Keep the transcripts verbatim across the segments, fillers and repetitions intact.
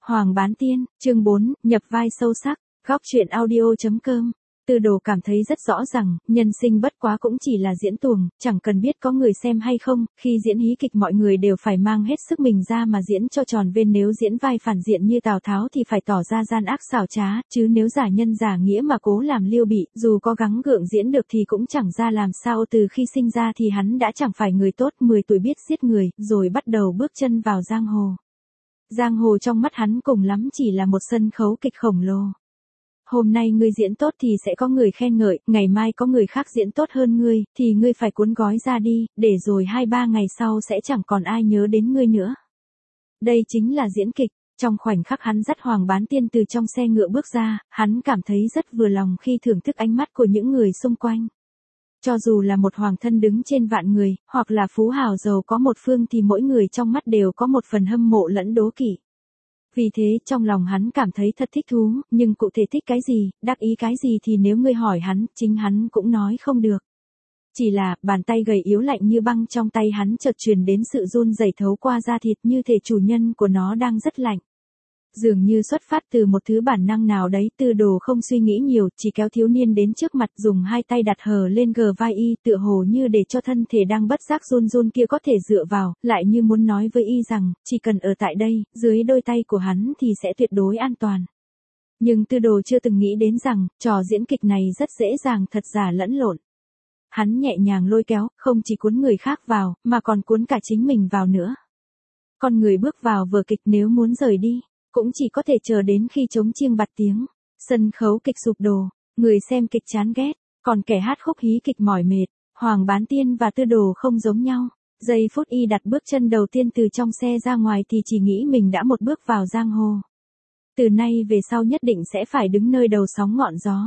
Hoàng Bán Tiên, chương bốn, nhập vai sâu sắc, góc truyện audio.com. Tư Đồ cảm thấy rất rõ rằng, nhân sinh bất quá cũng chỉ là diễn tuồng, chẳng cần biết có người xem hay không, khi diễn hí kịch mọi người đều phải mang hết sức mình ra mà diễn cho tròn vênh, nếu diễn vai phản diện như Tào Tháo thì phải tỏ ra gian ác xảo trá, chứ nếu giả nhân giả nghĩa mà cố làm Liêu Bị, dù có gắng gượng diễn được thì cũng chẳng ra làm sao. Từ khi sinh ra thì hắn đã chẳng phải người tốt, mười tuổi biết giết người, rồi bắt đầu bước chân vào giang hồ. Giang hồ trong mắt hắn cùng lắm chỉ là một sân khấu kịch khổng lồ. Hôm nay ngươi diễn tốt thì sẽ có người khen ngợi, ngày mai có người khác diễn tốt hơn ngươi, thì ngươi phải cuốn gói ra đi, để rồi hai ba ngày sau sẽ chẳng còn ai nhớ đến ngươi nữa. Đây chính là diễn kịch. Trong khoảnh khắc hắn dắt Hoàng Bán Tiên từ trong xe ngựa bước ra, hắn cảm thấy rất vừa lòng khi thưởng thức ánh mắt của những người xung quanh. Cho dù là một hoàng thân đứng trên vạn người, hoặc là phú hào giàu có một phương thì mỗi người trong mắt đều có một phần hâm mộ lẫn đố kỵ. Vì thế trong lòng hắn cảm thấy thật thích thú, nhưng cụ thể thích cái gì, đắc ý cái gì thì nếu ngươi hỏi hắn, chính hắn cũng nói không được. Chỉ là, bàn tay gầy yếu lạnh như băng trong tay hắn chợt truyền đến sự run rẩy thấu qua da thịt, như thể chủ nhân của nó đang rất lạnh. Dường như xuất phát từ một thứ bản năng nào đấy, Tư Đồ không suy nghĩ nhiều, chỉ kéo thiếu niên đến trước mặt, dùng hai tay đặt hờ lên gờ vai y, tựa hồ như để cho thân thể đang bất giác run run kia có thể dựa vào, lại như muốn nói với y rằng, chỉ cần ở tại đây, dưới đôi tay của hắn thì sẽ tuyệt đối an toàn. Nhưng Tư Đồ chưa từng nghĩ đến rằng, trò diễn kịch này rất dễ dàng thật giả lẫn lộn. Hắn nhẹ nhàng lôi kéo, không chỉ cuốn người khác vào, mà còn cuốn cả chính mình vào nữa. Con người bước vào vở kịch nếu muốn rời đi, cũng chỉ có thể chờ đến khi trống chiêng bặt tiếng, sân khấu kịch sụp đổ, người xem kịch chán ghét, còn kẻ hát khúc hí kịch mỏi mệt. Hoàng Bán Tiên và Tư Đồ không giống nhau. Giây phút y đặt bước chân đầu tiên từ trong xe ra ngoài thì chỉ nghĩ mình đã một bước vào giang hồ. Từ nay về sau nhất định sẽ phải đứng nơi đầu sóng ngọn gió.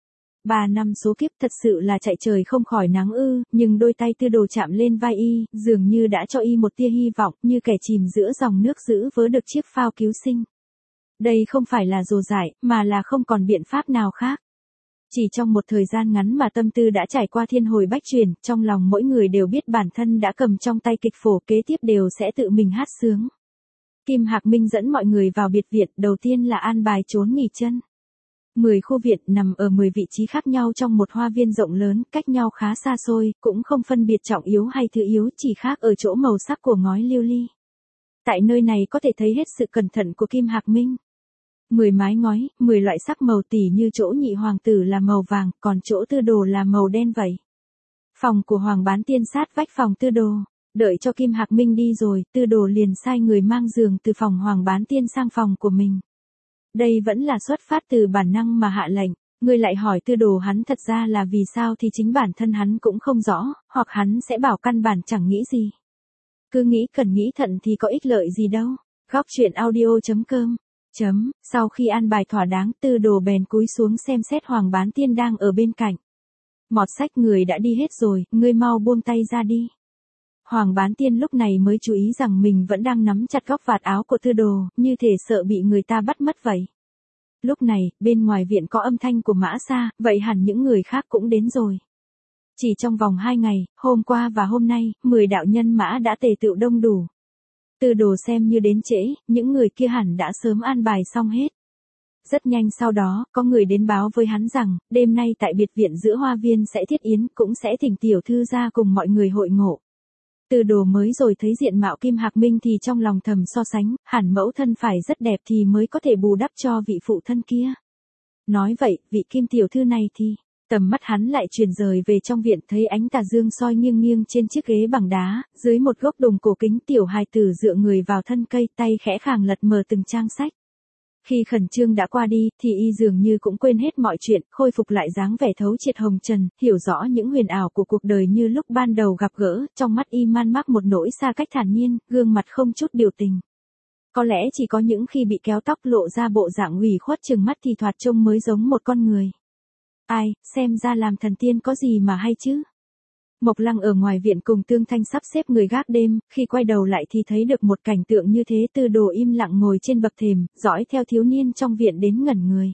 Ba năm số kiếp thật sự là chạy trời không khỏi nắng ư, nhưng đôi tay Tư Đồ chạm lên vai y, dường như đã cho y một tia hy vọng, như kẻ chìm giữa dòng nước giữ vớ được chiếc phao cứu sinh. Đây không phải là dồ dại, mà là không còn biện pháp nào khác. Chỉ trong một thời gian ngắn mà tâm tư đã trải qua thiên hồi bách chuyển, trong lòng mỗi người đều biết bản thân đã cầm trong tay kịch phổ, kế tiếp đều sẽ tự mình hát sướng. Kim Hạc Minh dẫn mọi người vào biệt viện, đầu tiên là an bài trốn nghỉ chân. Mười khu viện nằm ở mười vị trí khác nhau trong một hoa viên rộng lớn, cách nhau khá xa xôi, cũng không phân biệt trọng yếu hay thứ yếu, chỉ khác ở chỗ màu sắc của ngói lưu ly. Tại nơi này có thể thấy hết sự cẩn thận của Kim Hạc Minh. Mười mái ngói, mười loại sắc màu tỉ như chỗ nhị hoàng tử là màu vàng, còn chỗ Tư Đồ là màu đen vậy. Phòng của Hoàng Bán Tiên sát vách phòng Tư Đồ. Đợi cho Kim Hạc Minh đi rồi, Tư Đồ liền sai người mang giường từ phòng Hoàng Bán Tiên sang phòng của mình. Đây vẫn là xuất phát từ bản năng mà hạ lệnh. Người lại hỏi Tư Đồ hắn thật ra là vì sao thì chính bản thân hắn cũng không rõ, hoặc hắn sẽ bảo căn bản chẳng nghĩ gì. Cứ nghĩ cần nghĩ thận thì có ích lợi gì đâu. Góc truyện audio.com. Chấm, sau khi an bài thỏa đáng, Tư Đồ bèn cúi xuống xem xét Hoàng Bán Tiên đang ở bên cạnh. Mọt sách, người đã đi hết rồi, ngươi mau buông tay ra đi. Hoàng Bán Tiên lúc này mới chú ý rằng mình vẫn đang nắm chặt góc vạt áo của Tư Đồ, như thể sợ bị người ta bắt mất vậy. Lúc này, bên ngoài viện có âm thanh của mã xa, vậy hẳn những người khác cũng đến rồi. Chỉ trong vòng hai ngày, hôm qua và hôm nay, mười đạo nhân mã đã tề tựu đông đủ. Tư Đồ xem như đến trễ, những người kia hẳn đã sớm an bài xong hết. Rất nhanh sau đó, có người đến báo với hắn rằng, đêm nay tại biệt viện giữa hoa viên sẽ thiết yến, cũng sẽ thỉnh tiểu thư ra cùng mọi người hội ngộ. Tư Đồ mới rồi thấy diện mạo Kim Hạc Minh thì trong lòng thầm so sánh, hẳn mẫu thân phải rất đẹp thì mới có thể bù đắp cho vị phụ thân kia. Nói vậy, vị Kim tiểu thư này thì, tầm mắt hắn lại chuyển rời về trong viện, thấy ánh tà dương soi nghiêng nghiêng trên chiếc ghế bằng đá, dưới một gốc đùng cổ kính, tiểu hài tử dựa người vào thân cây, tay khẽ khàng lật mờ từng trang sách. Khi khẩn trương đã qua đi, thì y dường như cũng quên hết mọi chuyện, khôi phục lại dáng vẻ thấu triệt hồng trần, hiểu rõ những huyền ảo của cuộc đời như lúc ban đầu gặp gỡ, trong mắt y man mác một nỗi xa cách thản nhiên, gương mặt không chút biểu tình. Có lẽ chỉ có những khi bị kéo tóc lộ ra bộ dạng ủy khuất chừng mắt thì thoạt trông mới giống một con người. Ai, xem ra làm thần tiên có gì mà hay chứ. Mộc Lăng ở ngoài viện cùng Tương Thanh sắp xếp người gác đêm, khi quay đầu lại thì thấy được một cảnh tượng như thế. Tư Đồ im lặng ngồi trên bậc thềm, dõi theo thiếu niên trong viện đến ngẩn người.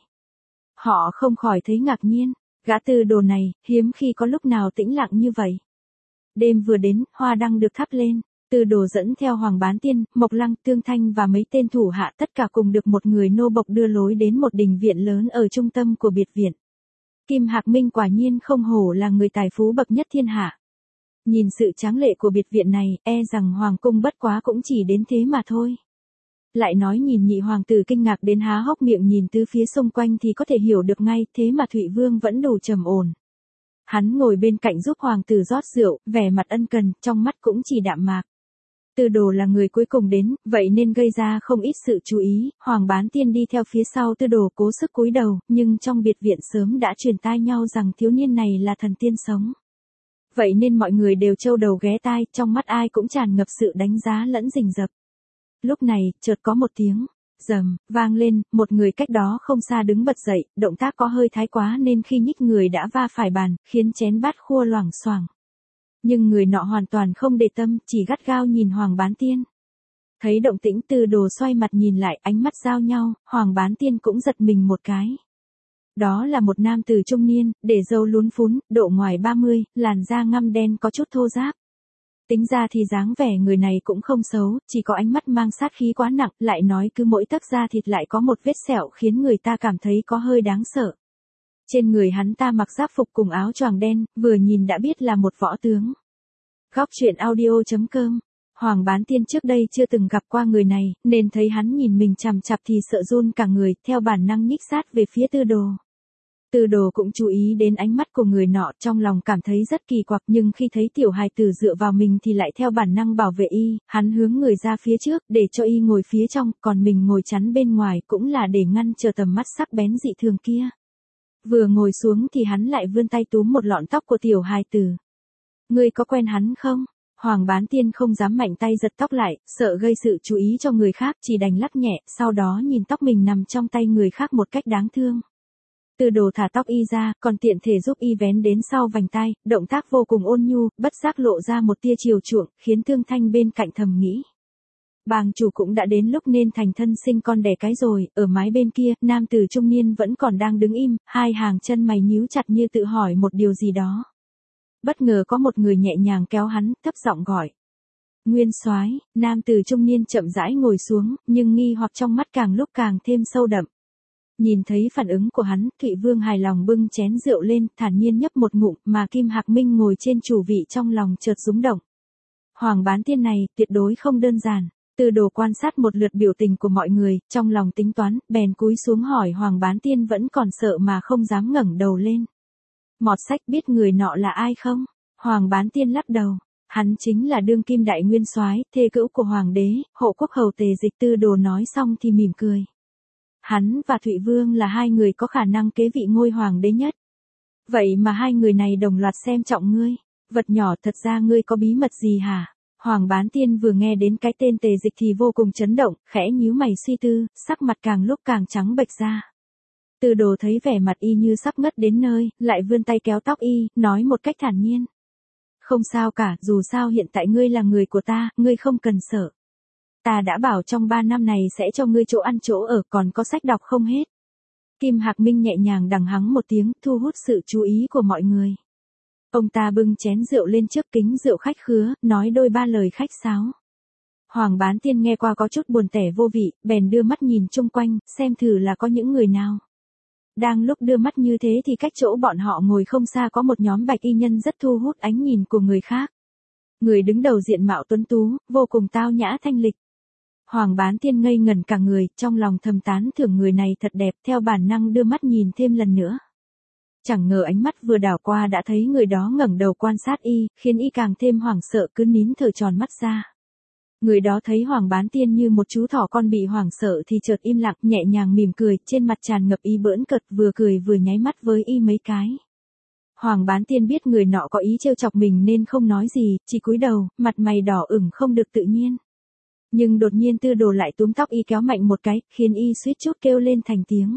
Họ không khỏi thấy ngạc nhiên, gã Tư Đồ này, hiếm khi có lúc nào tĩnh lặng như vậy. Đêm vừa đến, hoa đăng được thắp lên, Tư Đồ dẫn theo Hoàng Bán Tiên, Mộc Lăng, Tương Thanh và mấy tên thủ hạ tất cả cùng được một người nô bộc đưa lối đến một đình viện lớn ở trung tâm của biệt viện. Kim Hạc Minh quả nhiên không hổ là người tài phú bậc nhất thiên hạ. Nhìn sự tráng lệ của biệt viện này, e rằng Hoàng cung bất quá cũng chỉ đến thế mà thôi. Lại nói nhìn nhị hoàng tử kinh ngạc đến há hốc miệng nhìn tứ phía xung quanh thì có thể hiểu được ngay, thế mà Thụy Vương vẫn đủ trầm ổn. Hắn ngồi bên cạnh giúp hoàng tử rót rượu, vẻ mặt ân cần, trong mắt cũng chỉ đạm mạc. Tư Đồ là người cuối cùng đến, vậy nên gây ra không ít sự chú ý, Hoàng Bán Tiên đi theo phía sau Tư Đồ cố sức cúi đầu, nhưng trong biệt viện sớm đã truyền tai nhau rằng thiếu niên này là thần tiên sống. Vậy nên mọi người đều trâu đầu ghé tai, trong mắt ai cũng tràn ngập sự đánh giá lẫn rình rập. Lúc này, chợt có một tiếng rầm vang lên, một người cách đó không xa đứng bật dậy, động tác có hơi thái quá nên khi nhích người đã va phải bàn, khiến chén bát khua loảng xoảng. Nhưng người nọ hoàn toàn không để tâm, chỉ gắt gao nhìn Hoàng Bán Tiên. Thấy động tĩnh Tư Đồ xoay mặt nhìn lại, ánh mắt giao nhau, Hoàng Bán Tiên cũng giật mình một cái. Đó là một nam tử trung niên, để râu lún phún, độ ngoài ba mươi, làn da ngăm đen có chút thô ráp. Tính ra thì dáng vẻ người này cũng không xấu, chỉ có ánh mắt mang sát khí quá nặng, lại nói cứ mỗi tấc da thịt lại có một vết sẹo khiến người ta cảm thấy có hơi đáng sợ. Trên người hắn ta mặc giáp phục cùng áo choàng đen, vừa nhìn đã biết là một võ tướng. Góc truyện audio chấm com. Hoàng Bán Tiên trước đây chưa từng gặp qua người này, nên thấy hắn nhìn mình chằm chằm thì sợ run cả người, theo bản năng nhích sát về phía Tư Đồ. Tư Đồ cũng chú ý đến ánh mắt của người nọ, trong lòng cảm thấy rất kỳ quặc, nhưng khi thấy tiểu hài tử dựa vào mình thì lại theo bản năng bảo vệ y, hắn hướng người ra phía trước, để cho y ngồi phía trong, còn mình ngồi chắn bên ngoài cũng là để ngăn chờ tầm mắt sắc bén dị thường kia. Vừa ngồi xuống thì hắn lại vươn tay túm một lọn tóc của tiểu hài tử. Ngươi có quen hắn không? Hoàng Bán Tiên không dám mạnh tay giật tóc lại, sợ gây sự chú ý cho người khác, chỉ đành lắc nhẹ, sau đó nhìn tóc mình nằm trong tay người khác một cách đáng thương. Tư Đồ thả tóc y ra, còn tiện thể giúp y vén đến sau vành tai, động tác vô cùng ôn nhu, bất giác lộ ra một tia chiều chuộng, khiến Tương Thanh bên cạnh thầm nghĩ. Bàng chủ cũng đã đến lúc nên thành thân sinh con đẻ cái rồi, ở mái bên kia, nam tử trung niên vẫn còn đang đứng im, hai hàng chân mày nhíu chặt như tự hỏi một điều gì đó. Bất ngờ có một người nhẹ nhàng kéo hắn, thấp giọng gọi. Nguyên Soái. Nam tử trung niên chậm rãi ngồi xuống, nhưng nghi hoặc trong mắt càng lúc càng thêm sâu đậm. Nhìn thấy phản ứng của hắn, Thụy Vương hài lòng bưng chén rượu lên, thản nhiên nhấp một ngụm, mà Kim Hạc Minh ngồi trên chủ vị trong lòng chợt rúng động. Hoàng Bán Tiên này, tuyệt đối không đơn giản. Tư Đồ quan sát một lượt biểu tình của mọi người, trong lòng tính toán, bèn cúi xuống hỏi Hoàng Bán Tiên vẫn còn sợ mà không dám ngẩng đầu lên. Mọt sách biết người nọ là ai không? Hoàng Bán Tiên lắc đầu. Hắn chính là đương kim đại nguyên soái, thê cữu của hoàng đế, hộ quốc hầu Tề Dịch. Tư Đồ nói xong thì mỉm cười. Hắn và Thụy Vương là hai người có khả năng kế vị ngôi hoàng đế nhất. Vậy mà hai người này đồng loạt xem trọng ngươi. Vật nhỏ, thật ra ngươi có bí mật gì hả? Hoàng Bán Tiên vừa nghe đến cái tên Tề Dịch thì vô cùng chấn động, khẽ nhíu mày suy tư, sắc mặt càng lúc càng trắng bệch ra. Tư Đồ thấy vẻ mặt y như sắp ngất đến nơi, lại vươn tay kéo tóc y, nói một cách thản nhiên. Không sao cả, dù sao hiện tại ngươi là người của ta, ngươi không cần sợ. Ta đã bảo trong ba năm này sẽ cho ngươi chỗ ăn chỗ ở, còn có sách đọc không hết. Kim Hạc Minh nhẹ nhàng đằng hắng một tiếng, thu hút sự chú ý của mọi người. Ông ta bưng chén rượu lên trước kính rượu khách khứa, nói đôi ba lời khách sáo. Hoàng Bán Tiên nghe qua có chút buồn tẻ vô vị, bèn đưa mắt nhìn chung quanh, xem thử là có những người nào. Đang lúc đưa mắt như thế thì cách chỗ bọn họ ngồi không xa có một nhóm bạch y nhân rất thu hút ánh nhìn của người khác. Người đứng đầu diện mạo tuấn tú, vô cùng tao nhã thanh lịch. Hoàng Bán Tiên ngây ngẩn cả người, trong lòng thầm tán thưởng người này thật đẹp, theo bản năng đưa mắt nhìn thêm lần nữa. Chẳng ngờ ánh mắt vừa đảo qua đã thấy người đó ngẩng đầu quan sát y, khiến y càng thêm hoảng sợ cứ nín thở tròn mắt ra. Người đó thấy Hoàng Bán Tiên như một chú thỏ con bị hoảng sợ thì chợt im lặng, nhẹ nhàng mỉm cười, trên mặt tràn ngập ý bỡn cợt, vừa cười vừa nháy mắt với y mấy cái. Hoàng Bán Tiên biết người nọ có ý trêu chọc mình nên không nói gì, chỉ cúi đầu, mặt mày đỏ ửng không được tự nhiên. Nhưng đột nhiên Tư Đồ lại túm tóc y kéo mạnh một cái, khiến y suýt chút kêu lên thành tiếng.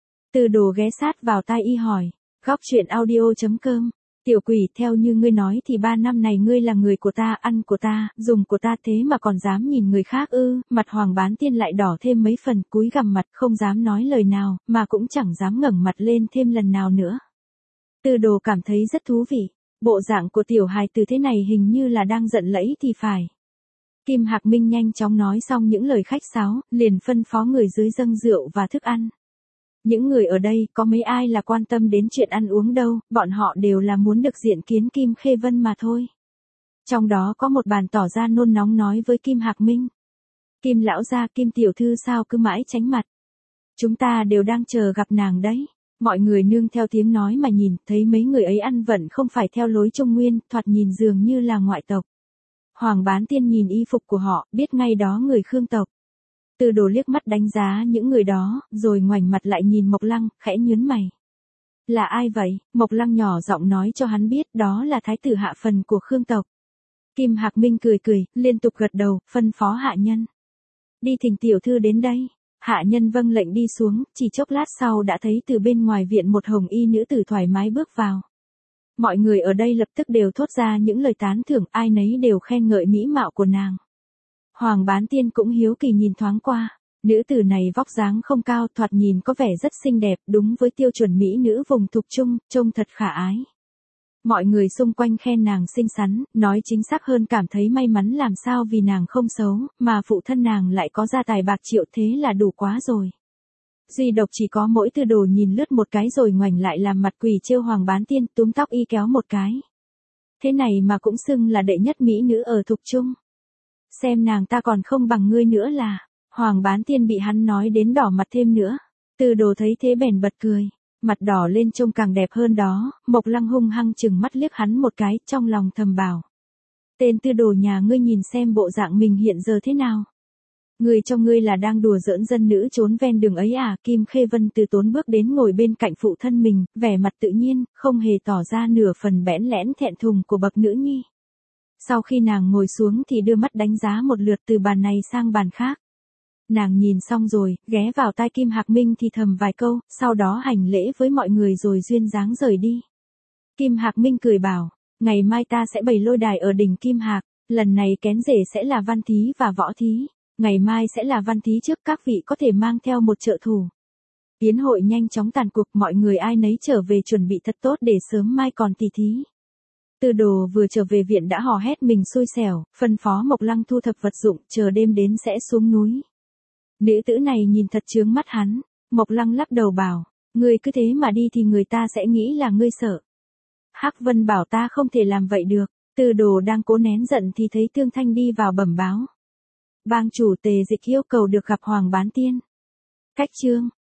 Tư Đồ ghé sát vào tai y hỏi, góc truyện audio chấm com. Tiểu quỷ, theo như ngươi nói thì ba năm này ngươi là người của ta, ăn của ta, dùng của ta, thế mà còn dám nhìn người khác ư? Mặt Hoàng Bán Tiên lại đỏ thêm mấy phần, cúi gằm mặt, không dám nói lời nào, mà cũng chẳng dám ngẩng mặt lên thêm lần nào nữa. Tư Đồ cảm thấy rất thú vị, bộ dạng của tiểu hài từ thế này hình như là đang giận lẫy thì phải. Kim Hạc Minh nhanh chóng nói xong những lời khách sáo, liền phân phó người dưới dâng rượu và thức ăn. Những người ở đây có mấy ai là quan tâm đến chuyện ăn uống đâu, bọn họ đều là muốn được diện kiến Kim Khê Vân mà thôi. Trong đó có một bàn tỏ ra nôn nóng nói với Kim Hạc Minh. Kim lão gia, Kim tiểu thư sao cứ mãi tránh mặt. Chúng ta đều đang chờ gặp nàng đấy. Mọi người nương theo tiếng nói mà nhìn, thấy mấy người ấy ăn vận không phải theo lối Trung Nguyên, thoạt nhìn dường như là ngoại tộc. Hoàng Bán Tiên nhìn y phục của họ, biết ngay đó người Khương tộc. Từ Đồ liếc mắt đánh giá những người đó, rồi ngoảnh mặt lại nhìn Mộc Lăng, khẽ nhướng mày. Là ai vậy? Mộc Lăng nhỏ giọng nói cho hắn biết đó là thái tử hạ phần của Khương tộc. Kim Hạc Minh cười cười, liên tục gật đầu, phân phó hạ nhân. Đi thỉnh tiểu thư đến đây. Hạ nhân vâng lệnh đi xuống, chỉ chốc lát sau đã thấy từ bên ngoài viện một hồng y nữ tử thoải mái bước vào. Mọi người ở đây lập tức đều thốt ra những lời tán thưởng, ai nấy đều khen ngợi mỹ mạo của nàng. Hoàng Bán Tiên cũng hiếu kỳ nhìn thoáng qua, nữ tử này vóc dáng không cao, thoạt nhìn có vẻ rất xinh đẹp, đúng với tiêu chuẩn mỹ nữ vùng thục trung, trông thật khả ái. Mọi người xung quanh khen nàng xinh xắn, nói chính xác hơn cảm thấy may mắn làm sao vì nàng không xấu, mà phụ thân nàng lại có gia tài bạc triệu, thế là đủ quá rồi. Duy độc chỉ có mỗi Tư Đồ nhìn lướt một cái rồi ngoảnh lại làm mặt quỷ trêu Hoàng Bán Tiên, túm tóc y kéo một cái. Thế này mà cũng xưng là đệ nhất mỹ nữ ở thục trung. Xem nàng ta còn không bằng ngươi nữa là. Hoàng Bán Tiên bị hắn nói đến đỏ mặt thêm nữa. Tư Đồ thấy thế bèn bật cười. Mặt đỏ lên trông càng đẹp hơn đó. Mộc Lăng hung hăng chừng mắt liếc hắn một cái, trong lòng thầm bảo. Tên Tư Đồ nhà ngươi nhìn xem bộ dạng mình hiện giờ thế nào. Ngươi cho ngươi là đang đùa giỡn dân nữ trốn ven đường ấy à? Kim Khê Vân từ tốn bước đến ngồi bên cạnh phụ thân mình, vẻ mặt tự nhiên, không hề tỏ ra nửa phần bẽn lẽn thẹn thùng của bậc nữ nhi. Sau khi nàng ngồi xuống thì đưa mắt đánh giá một lượt từ bàn này sang bàn khác. Nàng nhìn xong rồi, ghé vào tai Kim Hạc Minh thì thầm vài câu, sau đó hành lễ với mọi người rồi duyên dáng rời đi. Kim Hạc Minh cười bảo, ngày mai ta sẽ bày lôi đài ở đỉnh Kim Hạc, lần này kén rể sẽ là Văn Thí và Võ Thí, ngày mai sẽ là Văn Thí trước, các vị có thể mang theo một trợ thủ. Yến hội nhanh chóng tàn cuộc, mọi người ai nấy trở về chuẩn bị thật tốt để sớm mai còn tỷ thí. Tư Đồ vừa trở về viện đã hò hét mình xui xẻo, phân phó Mộc Lăng thu thập vật dụng, chờ đêm đến sẽ xuống núi. Nữ tử này nhìn thật chướng mắt hắn, Mộc Lăng lắc đầu bảo, ngươi cứ thế mà đi thì người ta sẽ nghĩ là ngươi sợ. Hắc Vân bảo ta không thể làm vậy được. Tư Đồ đang cố nén giận thì thấy Tương Thanh đi vào bẩm báo. Bang chủ Tề Dịch yêu cầu được gặp Hoàng Bán Tiên. Cách chương